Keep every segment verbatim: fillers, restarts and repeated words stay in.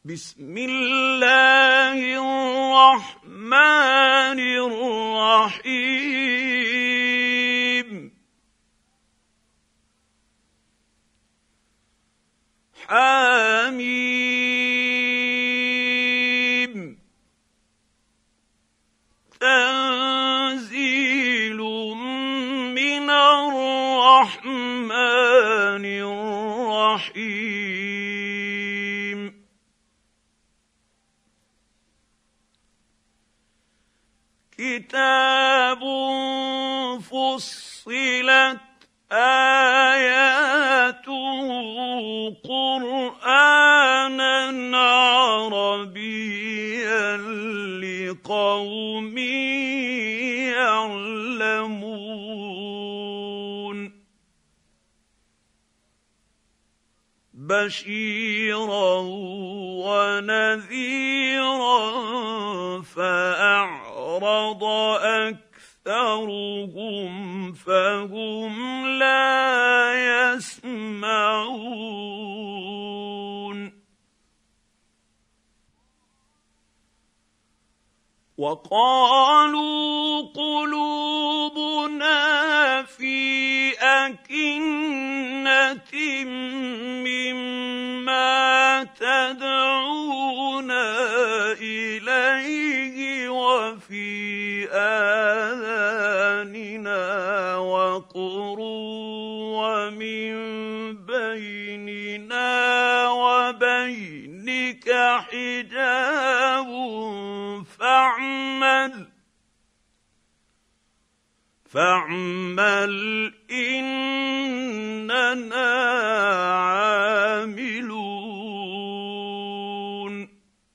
بسم الله الرحمن الرحيم حميم تنزيل من الرحمن الرحيم كتاب فصلت آياته قرآنا عربيا لقوم يعلمون بشيرا ونذيرا فأعرض أكثرهم فهم لا يسمعون وقالوا قلوبنا في أكنة مما تدعونا إليه وفي آذاننا وقر ومن بيننا وبينك حجاب فاعمل فاعمل إننا عاملون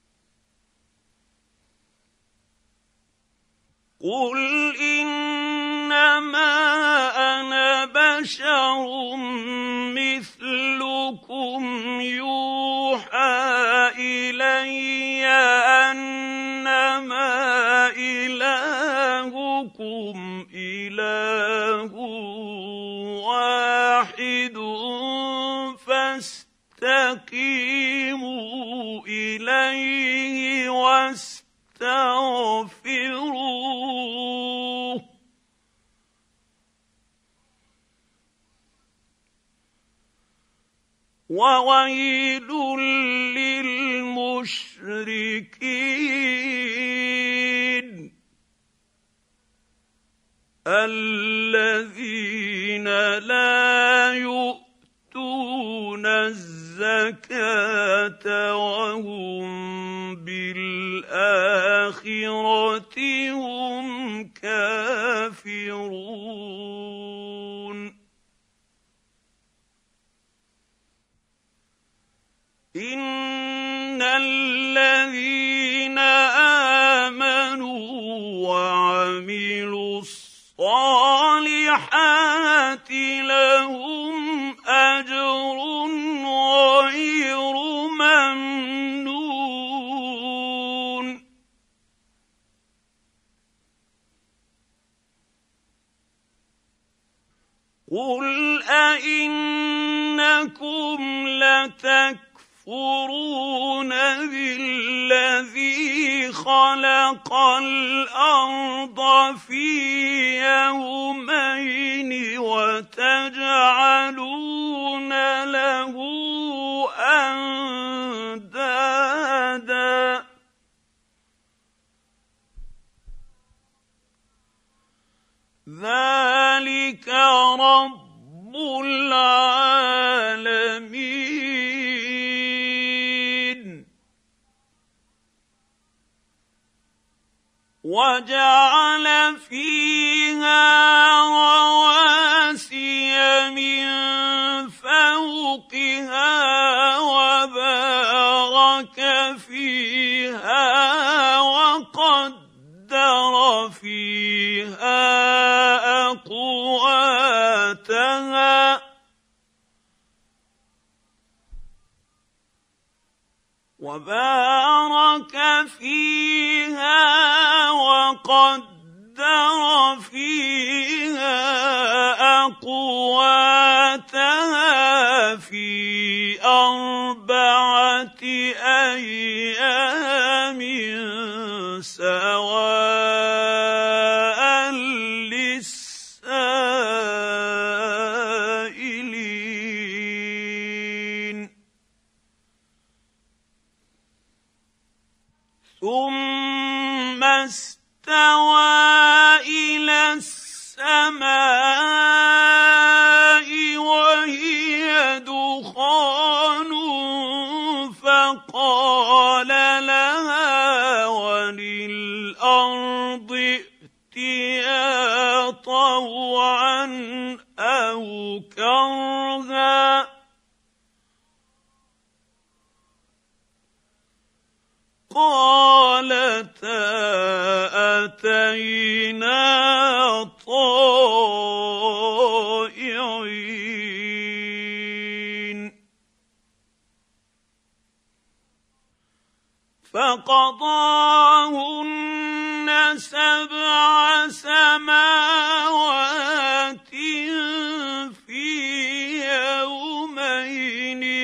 قل إنما أنا بشر مثلكم يوحى إلي أنما إلهكم إله واحد فاستقيموا إليه واستغفروه وويل للمشركين الذين لا يؤتون الزكاة وهم بالآخرة هم كافرون إن الذين آمنوا وعملوا الصالحات لهم أجر غير ممنون قل أئنكم لتكفرون بالذي خلق الأرض في يومين وتجعلون له أندادا ذلك رب العالمين وجعل فيها رواسي من فوقها وبارك فيها وقدر فيها أقواتها وبارك فيها وقدر فيها أقواتها في أربعة أيام ثم استوى إلى السماء وهي دخان فقال لها وللأرض ائتيا طوعا أو كرها قالتا أتينا طائعين فقضاهن سبع سماوات في يومين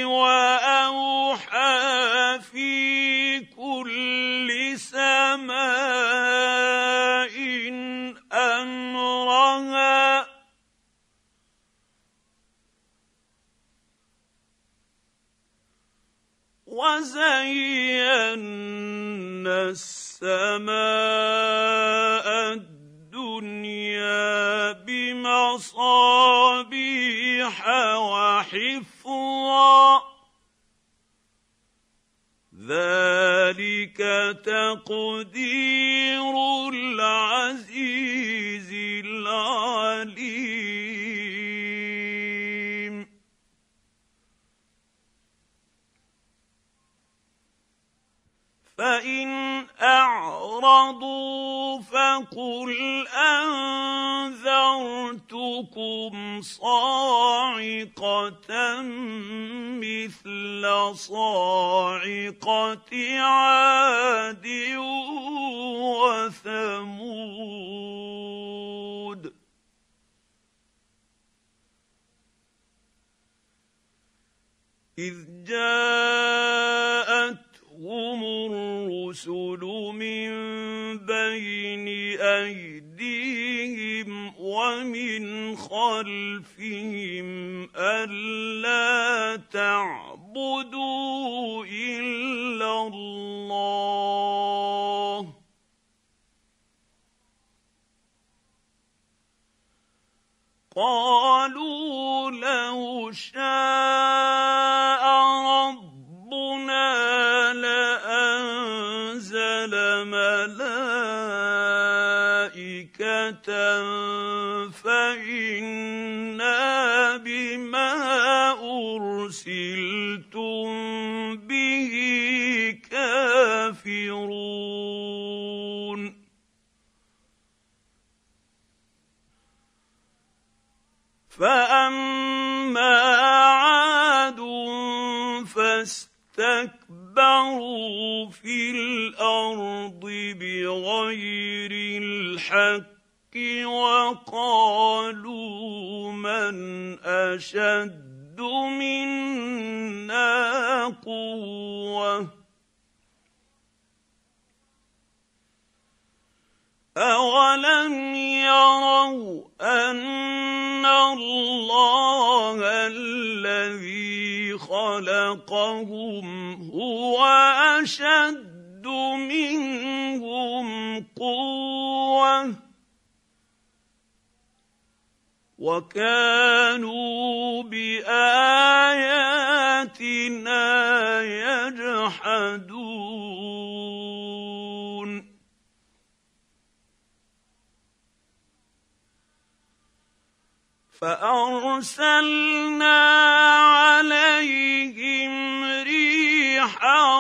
وأوحى في كل سماء أمرها وزينا السماء الدنيا بمصابيح وحفظا ذلك تقدير العزيز العليم فإن أعرضوا فقل أنذرتكم صاعقة مثل صاعقة عاد وثمود إذ جاءتهم الرسل من بين أيديهم ومن خلفهم ألا تعبدوا إلا الله قالوا لو شاء ربنا لأنزل ملائكة فإنا بما أرسلتم به كافرون فأما عاد فاستكبروا في الأرض بغير الحق وقالوا من أشد منا قوة أولم يروا أن الله الذي خلقهم هو أشد منهم قوة وكانوا بآياتنا يجحدون فأرسلنا عليهم ريحا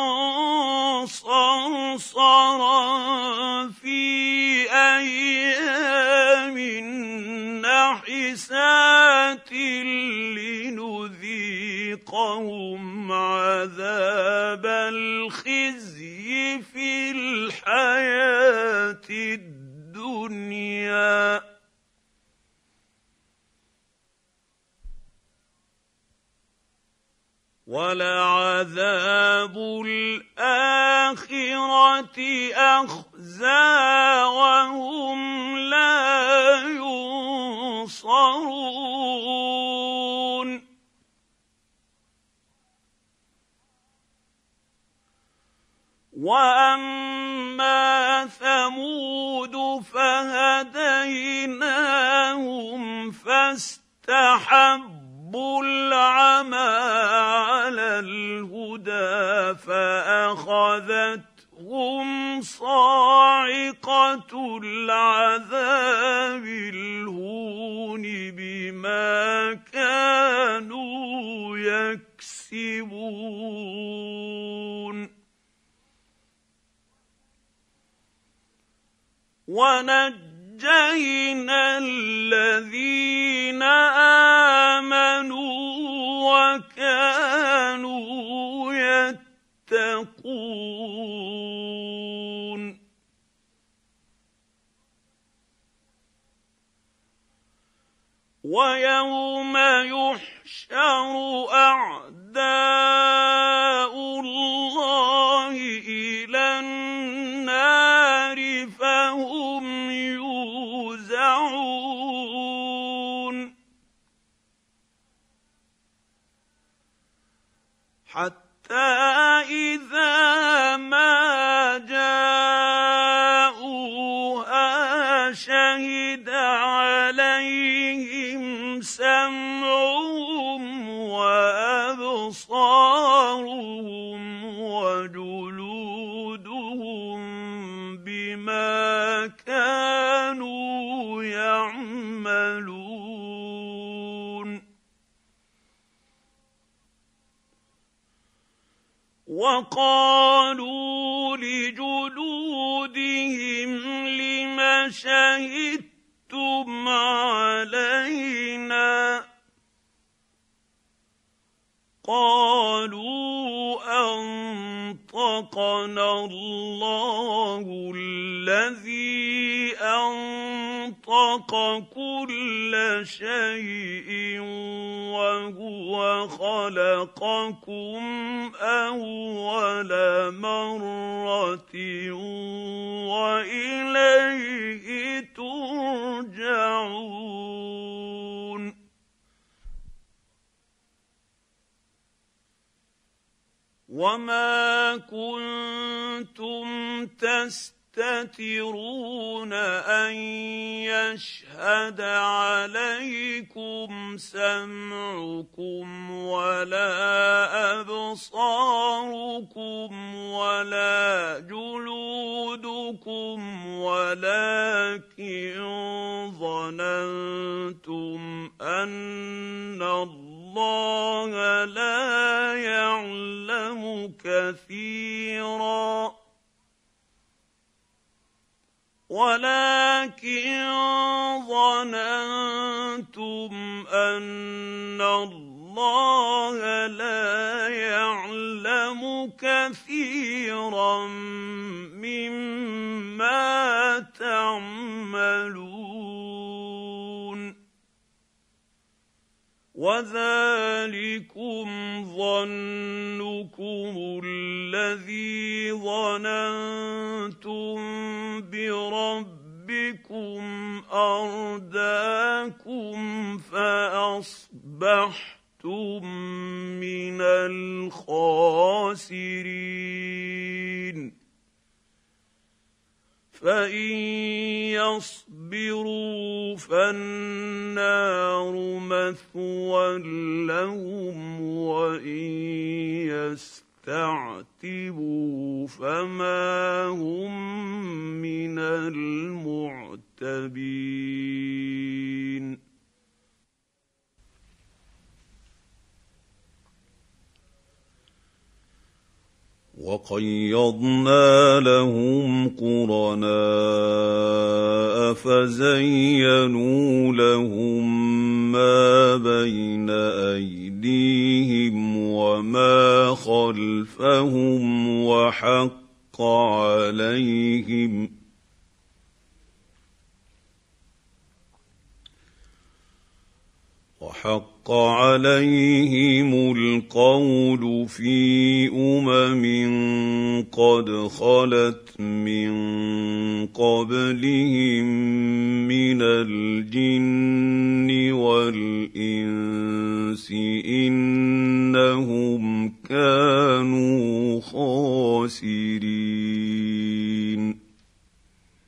صرصرا في أيام نحسات لنذيقهم عذاب الخزي في الحياة الدنيا ولعذاب الآخرة أخزى وهم لا ينصرون وأما وثمود فهديناهم فاستحبوا العمى على الهدى فأخذتهم صاعقة العذاب الهون بما كانوا يكسبون ونجينا الذين آمنوا وكانوا يتقون ويوم يحشر أعداء الله إلى النار فهم يوزعون حتى إذا ما جاءوها شهد عليهم سمعهم وأبصارهم وجلودهم بما كانوا يعملون وقالوا لجلودهم لم شهدتم علينا قالوا أنطقنا الله الذي أنطق كل شيء وهو خلقكم أول مرة وإليه ترجعون وما كنتم تستترون أن يشهد عليكم سمعكم ولا أبصاركم ولا جلودكم ولكن ظننتم أن الله لا يعلم كثيرا ولكن ظننتم أن الله لا يعلم كثيرا مما تعملون وذلكم ظنكم الذي ظننتم بربكم أرداكم فأصبحتم من الخاسرين فإن يصبروا فالنار مثوى لهم وإن يستعتبوا فما هم من المعتبين وقيضنا لهم قرناء فزينوا لهم ما بين أيديهم وما خلفهم وحق عليهم وحق عليهم القول في أمم قد خلت من قبلهم من الجن والإنس إنهم كانوا خاسرين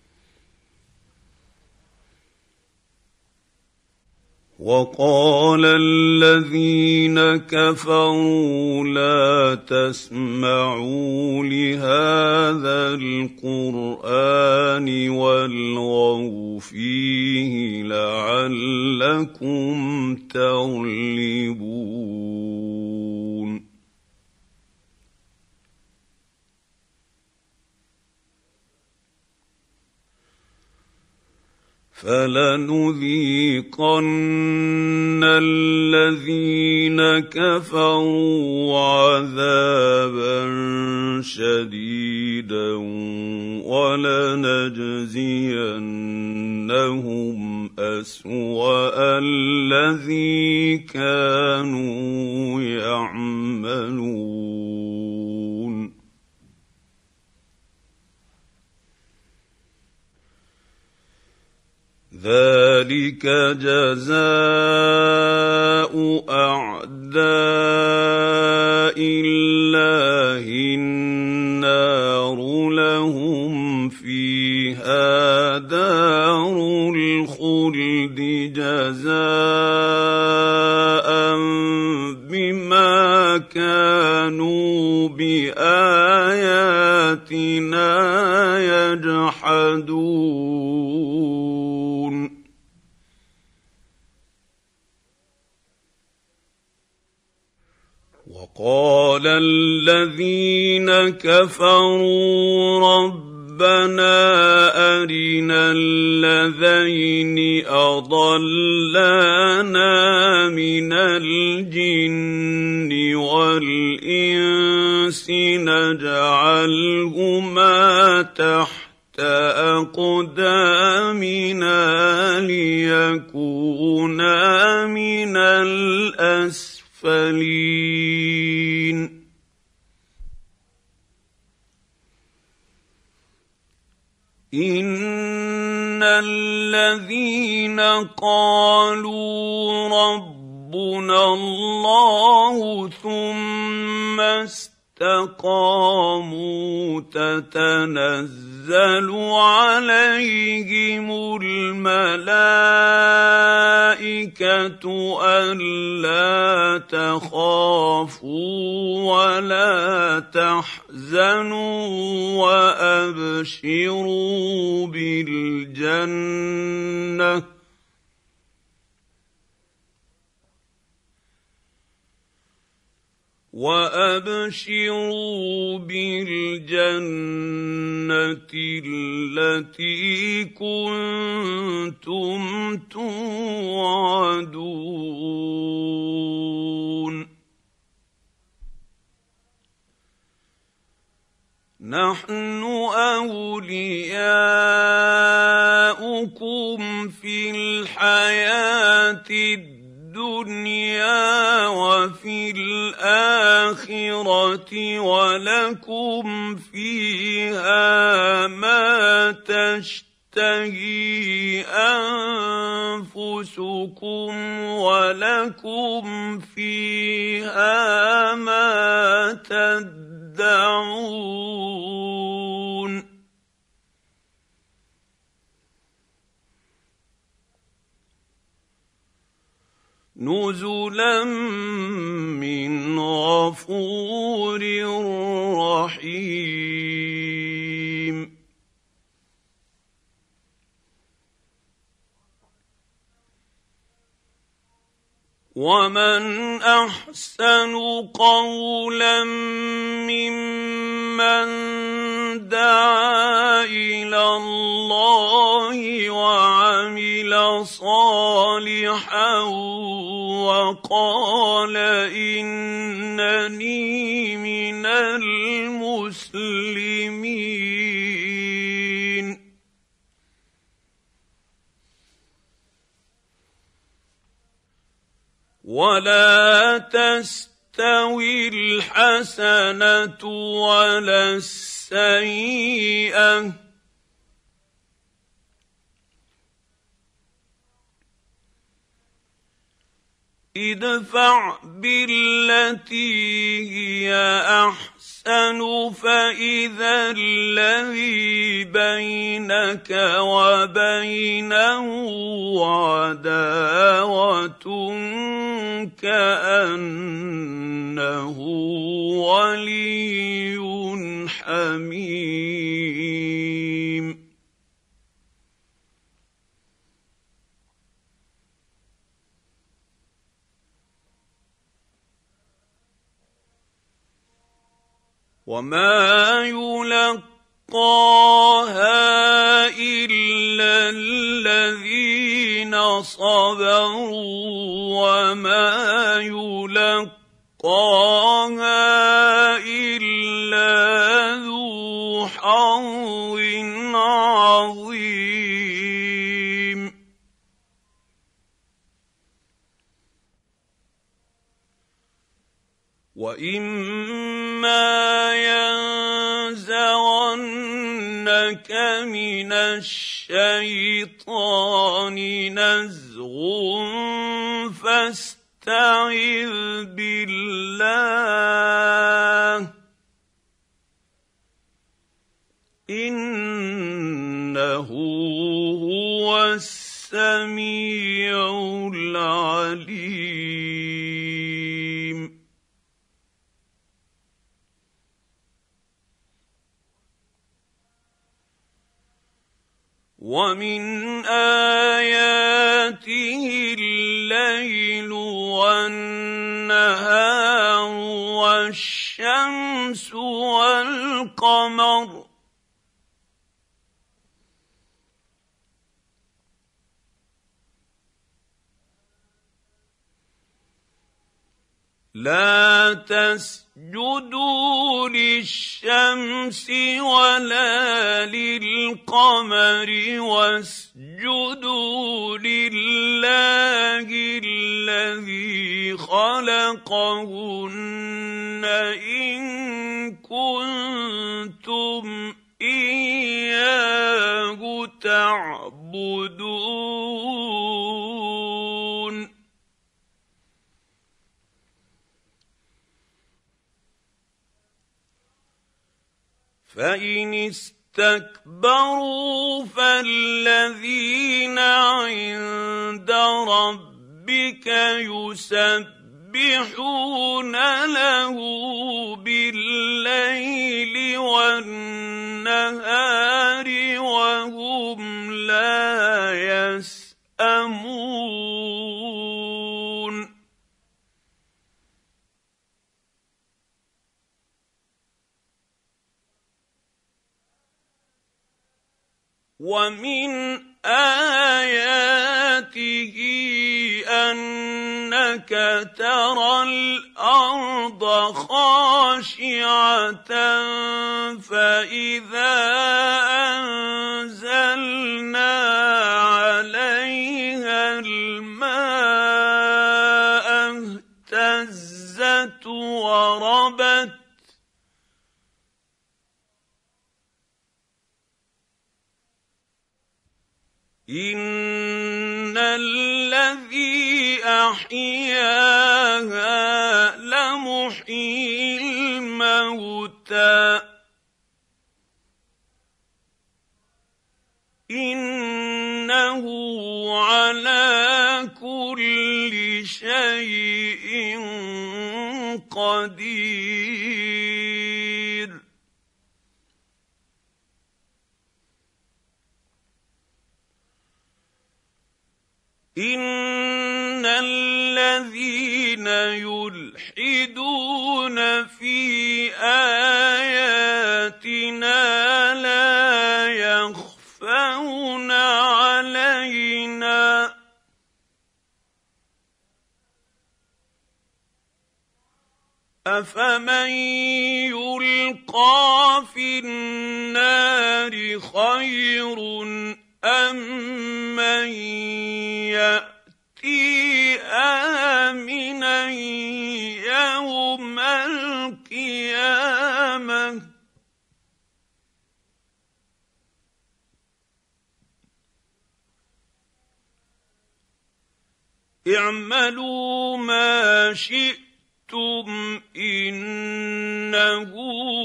وقال الذين كفروا لا تسمعوا لهذا القرآن والغوا فيه لعلكم تغلبون فلنذيقن الذين كفروا عذابا شديدا ولنجزينهم أسوأ الذي كانوا يعملون ذلك جزاء أعداء الله النار لهم فيها دار الخلد جزاء بما كانوا بآياتنا يجحدون وقال الذين كفروا ربنا أرنا الذين أضلانا من الجن والإنس نجعلهما تحت أقدامنا ليكونا من الأسفلين إن الذين قالوا ربنا الله ثم استقاموا تتنزل عليهم الملائكة ألا تخافوا ولا تحزنوا وأبشروا بالجنة وأبشروا بالجنة التي كنتم توعدون نحن أولياؤكم في الحياة الدنيا الدنيا وفي الآخرة ولكم فيها ما تشتهي أنفسكم ولكم فيها ما تدعون نزلا من غفور رحيم ومن أحسن قولا ممن دعا إلى الله وعمل صالحا وقال إنني من المسلمين ولا تستوي الحسنة ولا السيئة ادفع بالتي هي أحسن يحسن فإذا الذي بينك وبينه عداوة كأنه ولي حميم. وما يلقاها إلا الذين صبروا وما يلقاها إلا ذو حظ عظيم. وإما ينزغنك من الشيطان نزغ فاستعذ بالله إنه هو السميع العليم. ومن آياته الليل والنهار والشمس والقمر لا تسجدوا للشمس ولا للقمر واسجدوا لله الذي خلقهن إن كنتم إياه تعبدون. فإن استكبروا فالذين عند ربك يسبحون له بالليل والنهار وهم لا يسأمون. ومن آياته أنك ترى الأرض خاشعة فإذا أنزلنا عليها الماء اهتزت وربت إن الذي أحياها لمحيي الموتى إنه على كل شيء قدير. إن الذين يلحدون في آياتنا لا يخفون علينا أفمن يلقى في النار خير أم من يأتي آمنا يوم القيامة اعملوا ما شئتم إنه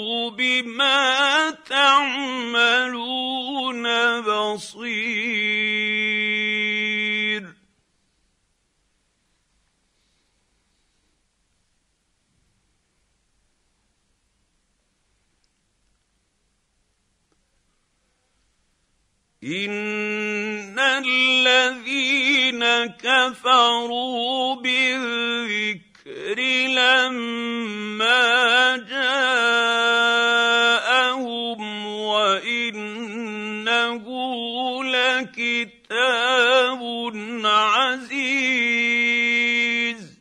إن الذين كفروا بالذكر لما جاءهم وإنه لكتاب عزيز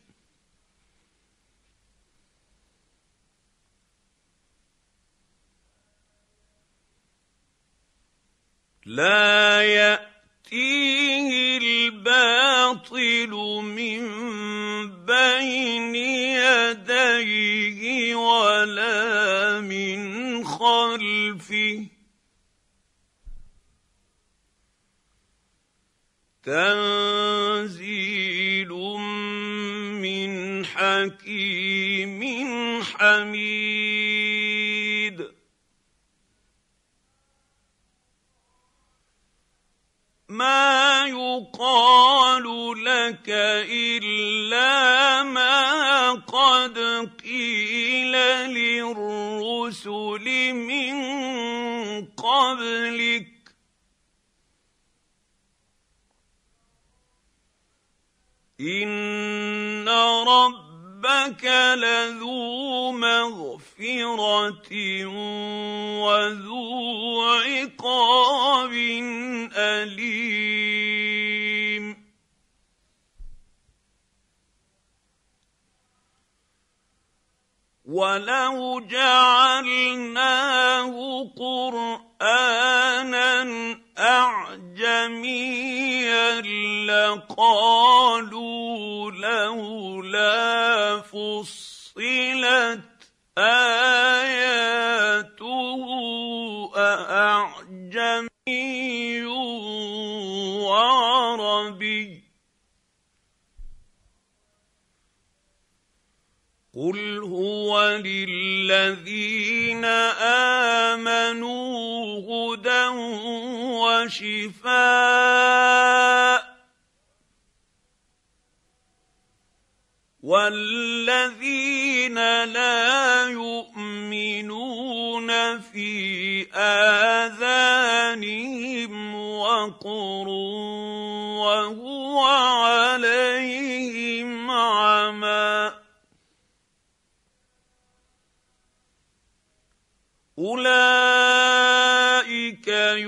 لا يأتيه الباطل من بين يديه ولا من خلفه تنزيل من حكيم حميد ما يقال لك إلا ما قد قيل للرسل من قبلك إن ربك لذو مغفرة وذو عقاب أليم ولو جعلناه قرآنا أعجميا لقالوا لولا فصلت آياته أأعجمي وعربي قل هو للذين آمنوا هدى وشفاء والذين لا يؤمنون في آذانهم وقر وهو عليهم عمى أولئك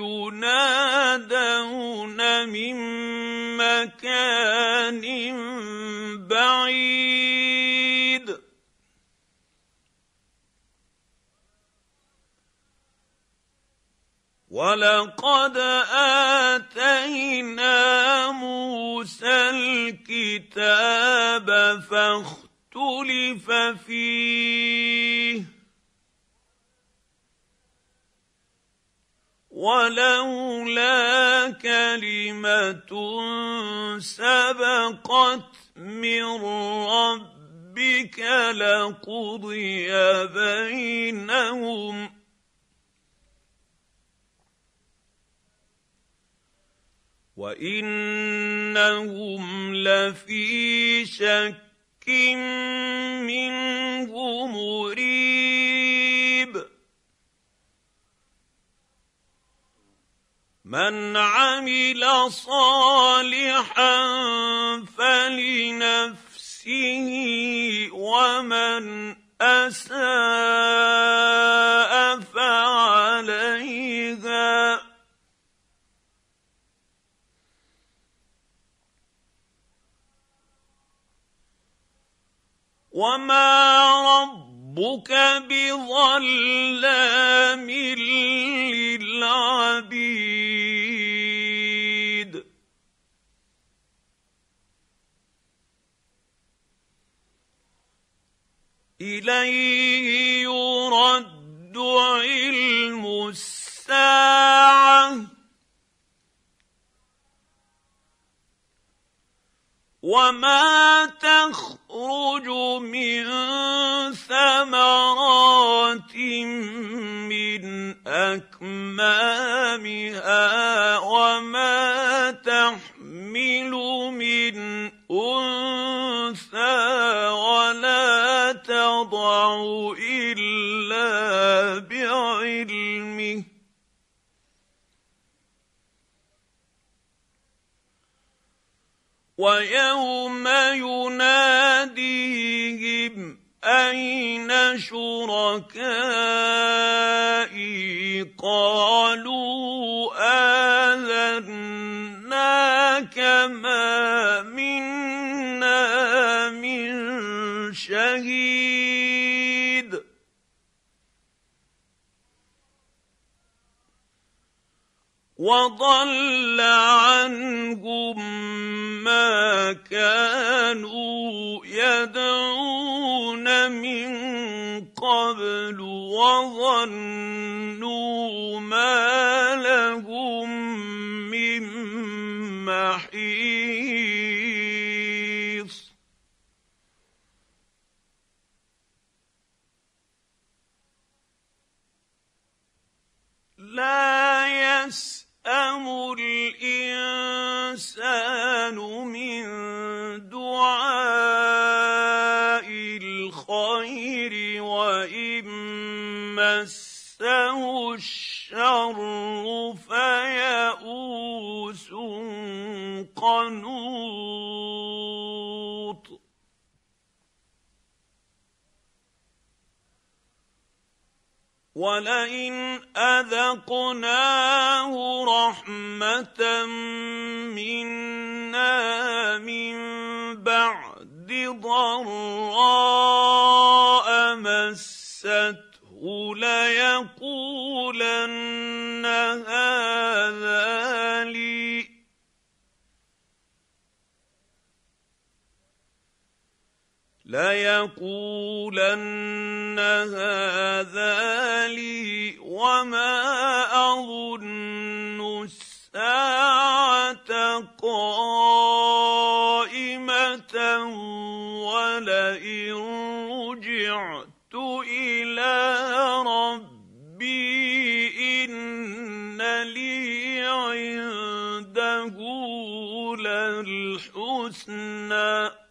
ينادون من مكان بعيد ولقد آتينا موسى الكتاب فاختلف فيه ولولا كلمة سبقت من ربك لقضي بينهم وإنهم لفي شك منه مريب من عمل صالحا فلنفسه ومن أساء فعليها وما ربك بظلام للعبيد إليه يرد علم الساعة وما تخرج من ثمرات من أكمامها وما تحمل من أنثى ولا تضع إلا بعلمه ويوم يناديهم أين شركائي قالوا آذناك ما منا من شهيد وضل عنهم ما كانوا يدعون من قبل وظنوا ما لهم من محيص لا يسأم الإنسان من دعاء الخير وإن مسه الشر فيئوس قنوط ولئن أذقناه رحمة منا من بعد ضراء مسته ليقولن هذا لي ليقولن هذا لي وما أظن الساعة قائمة ولئن رجعت إلى ربي إن لي عنده للحسنى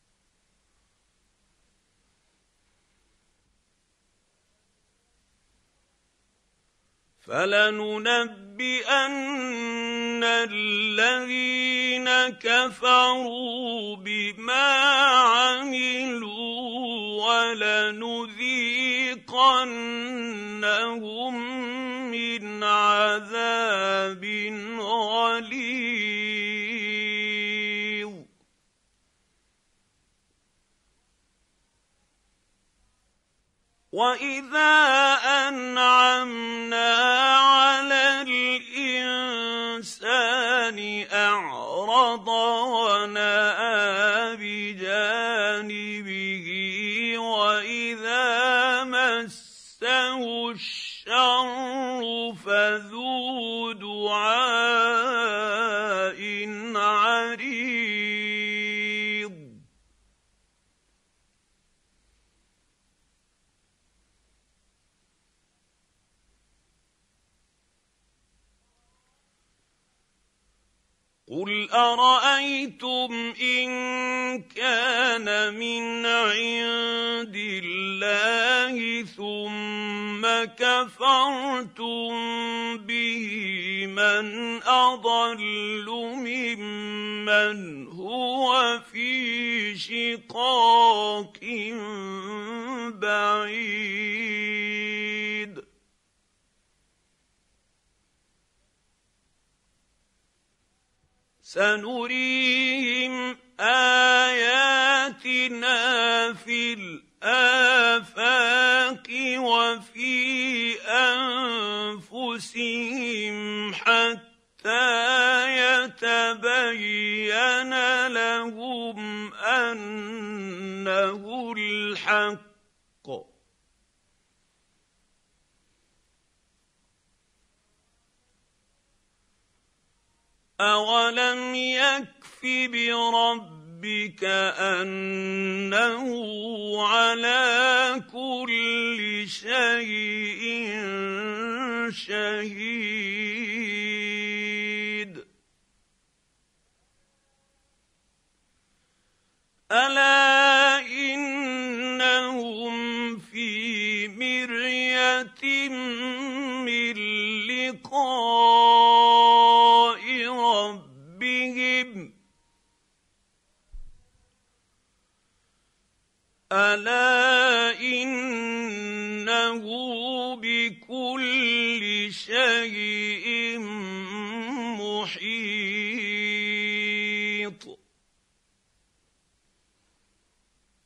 فلننبئن الذين كفروا بما عملوا ولنذيقنهم من عذاب غليظ وإذا أنعمنا على الإنسان أعرض ونأى بجانبه وإذا مسه الشر فذو دعاء عريض قل أرأيتم إن كان من عند الله ثم كفرتم به من أضل ممن هو في شقاق بعيد سنريهم آياتنا في الآفاق وفي أنفسهم حتى يتبين لهم أنه الحق أولم يكف بربك أنه على كل شيء شهيد ألا إنهم في مرية من لقاء ربهم الا انه بكل شيء